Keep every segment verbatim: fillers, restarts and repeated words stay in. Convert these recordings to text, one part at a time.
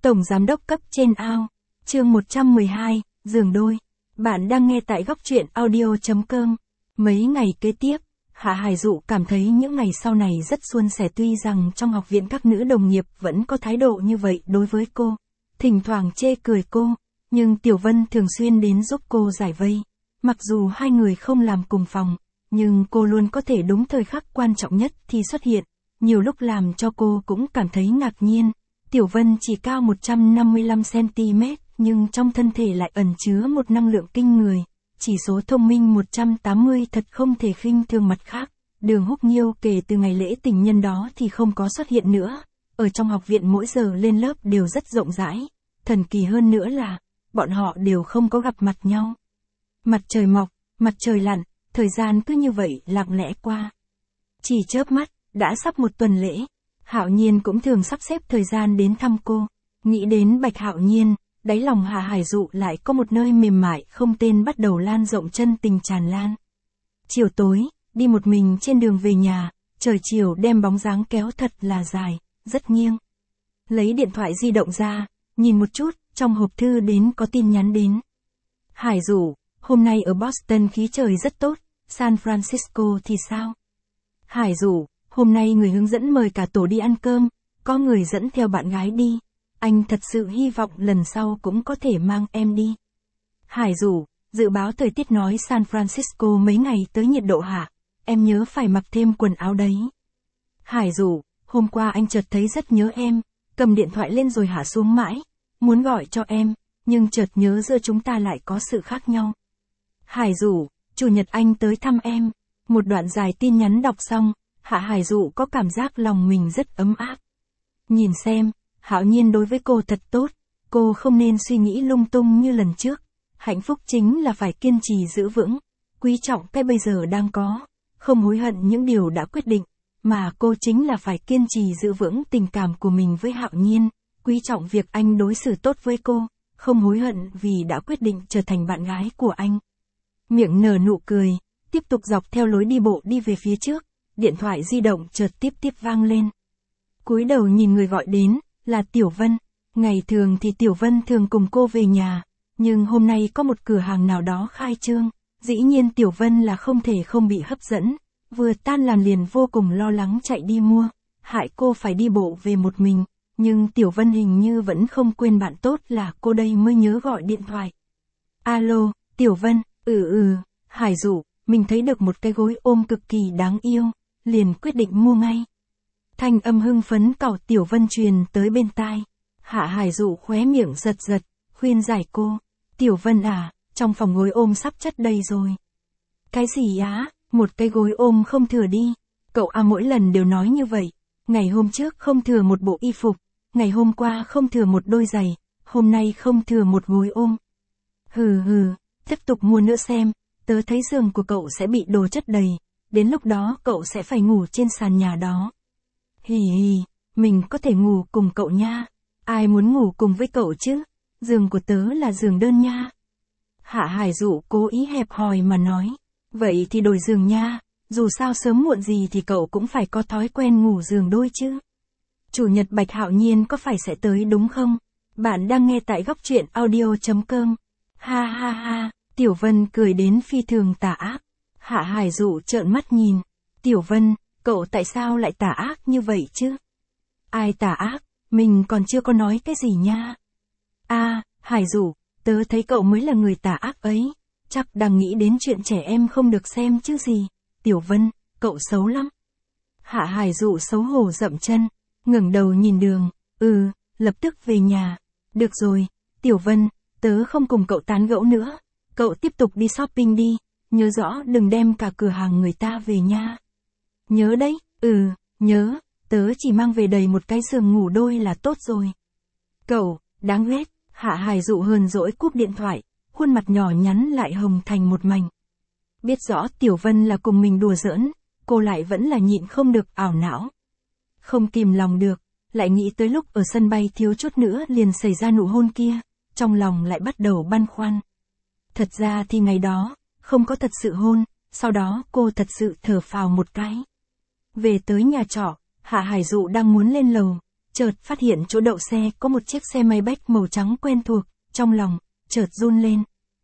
Tổng giám đốc cấp trên ao. Chương một trăm mười hai, giường đôi. Bạn đang nghe tại góc truyện audio chấm com. Mấy ngày kế tiếp, Hạ Hải Dụ cảm thấy những ngày sau này rất suôn sẻ, tuy rằng trong học viện các nữ đồng nghiệp vẫn có thái độ như vậy đối với cô. Thỉnh thoảng chê cười cô, nhưng Tiểu Vân thường xuyên đến giúp cô giải vây. Mặc dù hai người không làm cùng phòng, nhưng cô luôn có thể đúng thời khắc quan trọng nhất thì xuất hiện. Nhiều lúc làm cho cô cũng cảm thấy ngạc nhiên. Tiểu Vân chỉ cao một trăm năm mươi lăm xăng-ti-mét, nhưng trong thân thể lại ẩn chứa một năng lượng kinh người. Chỉ số thông minh một trăm tám mươi thật không thể khinh thường. Mặt khác, Đường Húc Nhiêu kể từ ngày lễ tình nhân đó thì không có xuất hiện nữa. Ở trong học viện mỗi giờ lên lớp đều rất rộng rãi. Thần kỳ hơn nữa là, bọn họ đều không có gặp mặt nhau. Mặt trời mọc, mặt trời lặn, thời gian cứ như vậy lặng lẽ qua. Chỉ chớp mắt, đã sắp một tuần lễ. Hạo Nhiên cũng thường sắp xếp thời gian đến thăm cô. Nghĩ đến Bạch Hạo Nhiên, đáy lòng Hạ Hải Dụ lại có một nơi mềm mại không tên bắt đầu lan rộng chân tình tràn lan. Chiều tối, đi một mình trên đường về nhà, trời chiều đem bóng dáng kéo thật là dài, rất nghiêng. Lấy điện thoại di động ra, nhìn một chút, trong hộp thư đến có tin nhắn đến. Hải Dụ, hôm nay ở Boston khí trời rất tốt, San Francisco thì sao? Hải Dụ, hôm nay người hướng dẫn mời cả tổ đi ăn cơm, có người dẫn theo bạn gái đi. Anh thật sự hy vọng lần sau cũng có thể mang em đi. Hải Dụ, dự báo thời tiết nói San Francisco mấy ngày tới nhiệt độ hạ, em nhớ phải mặc thêm quần áo đấy. Hải Dụ, hôm qua anh chợt thấy rất nhớ em, cầm điện thoại lên rồi hạ xuống mãi, muốn gọi cho em, nhưng chợt nhớ giữa chúng ta lại có sự khác nhau. Hải Dụ, chủ nhật anh tới thăm em. Một đoạn dài tin nhắn đọc xong, Hạ Hải Dụ có cảm giác lòng mình rất ấm áp. Nhìn xem, Hạo Nhiên đối với cô thật tốt, cô không nên suy nghĩ lung tung như lần trước. Hạnh phúc chính là phải kiên trì giữ vững, quý trọng cái bây giờ đang có, không hối hận những điều đã quyết định, mà cô chính là phải kiên trì giữ vững tình cảm của mình với Hạo Nhiên, quý trọng việc anh đối xử tốt với cô, không hối hận vì đã quyết định trở thành bạn gái của anh. Miệng nở nụ cười, tiếp tục dọc theo lối đi bộ đi về phía trước, điện thoại di động chợt tiếp tiếp vang lên. Cúi đầu nhìn người gọi đến, là Tiểu Vân. Ngày thường thì Tiểu Vân thường cùng cô về nhà, nhưng hôm nay có một cửa hàng nào đó khai trương, dĩ nhiên Tiểu Vân là không thể không bị hấp dẫn, vừa tan làm liền vô cùng lo lắng chạy đi mua, hại cô phải đi bộ về một mình, nhưng Tiểu Vân hình như vẫn không quên bạn tốt là cô đây mới nhớ gọi điện thoại. Alo, Tiểu Vân, ừ ừ, Hải Dụ, mình thấy được một cái gối ôm cực kỳ đáng yêu, liền quyết định mua ngay. Thanh âm hưng phấn cẩu Tiểu Vân truyền tới bên tai. Hạ Hải Dụ khóe miệng giật giật, khuyên giải cô. Tiểu Vân à, trong phòng gối ôm sắp chất đầy rồi. Cái gì á, một cái gối ôm không thừa đi. Cậu à mỗi lần đều nói như vậy. Ngày hôm trước không thừa một bộ y phục, ngày hôm qua không thừa một đôi giày, hôm nay không thừa một gối ôm. Hừ hừ, tiếp tục mua nữa xem, tớ thấy giường của cậu sẽ bị đồ chất đầy, đến lúc đó cậu sẽ phải ngủ trên sàn nhà đó. Hì hì, mình có thể ngủ cùng cậu nha. Ai muốn ngủ cùng với cậu chứ? Giường của tớ là giường đơn nha. Hạ Hải Dụ cố ý hẹp hòi mà nói. Vậy thì đổi giường nha, dù sao sớm muộn gì thì cậu cũng phải có thói quen ngủ giường đôi chứ. Chủ nhật Bạch Hạo Nhiên có phải sẽ tới đúng không? Bạn đang nghe tại góc truyện audio chấm com. Ha ha ha, Tiểu Vân cười đến phi thường tà ác. Hạ Hải Dụ trợn mắt nhìn. Tiểu Vân, cậu tại sao lại tà ác như vậy chứ? Ai tà ác, mình còn chưa có nói cái gì nha. À, Hải Dụ, tớ thấy cậu mới là người tà ác ấy, chắc đang nghĩ đến chuyện trẻ em không được xem chứ gì. Tiểu Vân, cậu xấu lắm. Hạ Hải Dụ xấu hổ dậm chân, ngẩng đầu nhìn đường, ừ, lập tức về nhà. Được rồi, Tiểu Vân, tớ không cùng cậu tán gẫu nữa, cậu tiếp tục đi shopping đi, nhớ rõ đừng đem cả cửa hàng người ta về nha. Nhớ đấy, ừ, nhớ, tớ chỉ mang về đầy một cái giường ngủ đôi là tốt rồi. Cậu, đáng ghét. Hạ Hải Dụ hờn dỗi cúp điện thoại, khuôn mặt nhỏ nhắn lại hồng thành một mảnh. Biết rõ Tiểu Vân là cùng mình đùa giỡn, cô lại vẫn là nhịn không được ảo não. Không kìm lòng được, lại nghĩ tới lúc ở sân bay thiếu chút nữa liền xảy ra nụ hôn kia, trong lòng lại bắt đầu băn khoăn. Thật ra thì ngày đó, không có thật sự hôn, sau đó cô thật sự thở phào một cái. Về tới nhà trọ, Hạ Hải Dụ đang muốn lên lầu, chợt phát hiện chỗ đậu xe có một chiếc xe Maybach màu trắng quen thuộc, trong lòng, chợt run lên.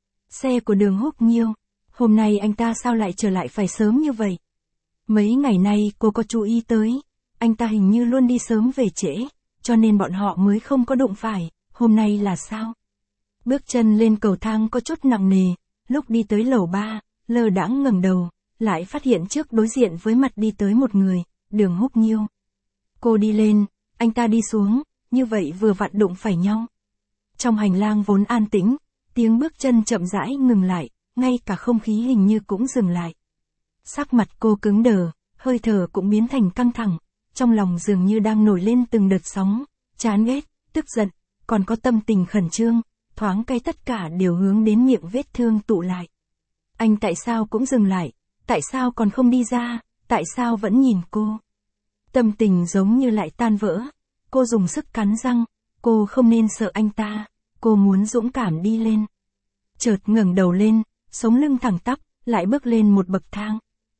Xe của Đường Húc Nhiêu, hôm nay anh ta sao lại trở lại phải sớm như vậy? Mấy ngày nay cô có chú ý tới, anh ta hình như luôn đi sớm về trễ, cho nên bọn họ mới không có đụng phải, hôm nay là sao? Bước chân lên cầu thang có chút nặng nề, lúc đi tới lầu ba, lơ đãng ngẩng đầu, lại phát hiện trước đối diện với mặt đi tới một người, Đường Húc Nhiêu. Cô đi lên, anh ta đi xuống, như vậy vừa vặn đụng phải nhau. Trong hành lang vốn an tĩnh, tiếng bước chân chậm rãi ngừng lại, ngay cả không khí hình như cũng dừng lại. Sắc mặt cô cứng đờ, hơi thở cũng biến thành căng thẳng, trong lòng dường như đang nổi lên từng đợt sóng, chán ghét, tức giận, còn có tâm tình khẩn trương, thoáng cái tất cả đều hướng đến miệng vết thương tụ lại. Anh tại sao cũng dừng lại, tại sao còn không đi ra, tại sao vẫn nhìn cô? Tâm tình giống như lại tan vỡ, cô dùng sức cắn răng, cô không nên sợ anh ta, cô muốn dũng cảm đi lên. Chợt ngẩng đầu lên, sống lưng thẳng tắp, lại bước lên một bậc thang.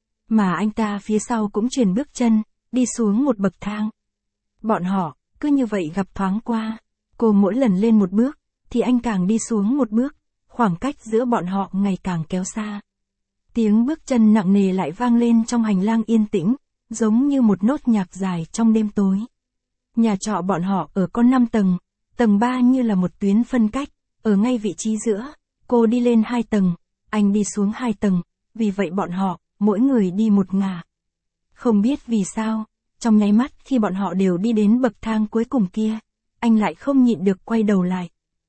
Mà anh ta phía sau cũng chuyển bước chân, đi xuống một bậc thang. Bọn họ, cứ như vậy gặp thoáng qua, cô mỗi lần lên một bước, thì anh càng đi xuống một bước, khoảng cách giữa bọn họ ngày càng kéo xa. Tiếng bước chân nặng nề lại vang lên trong hành lang yên tĩnh, giống như một nốt nhạc dài trong đêm tối. Nhà trọ bọn họ ở có năm tầng, tầng ba như là một tuyến phân cách, ở ngay vị trí giữa, cô đi lên hai tầng, anh đi xuống hai tầng, vì vậy bọn họ, mỗi người đi một ngả. Không biết vì sao, trong nháy mắt khi bọn họ đều đi đến bậc thang cuối cùng kia, anh lại không nhịn được quay đầu lại.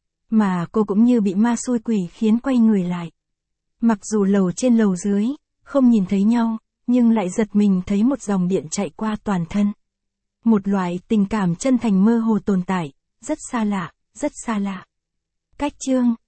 Mà cô cũng như bị ma xui quỷ khiến quay người lại. Mặc dù lầu trên lầu dưới, không nhìn thấy nhau, nhưng lại giật mình thấy một dòng điện chạy qua toàn thân. Một loại tình cảm chân thành mơ hồ tồn tại, rất xa lạ, rất xa lạ. Cách chương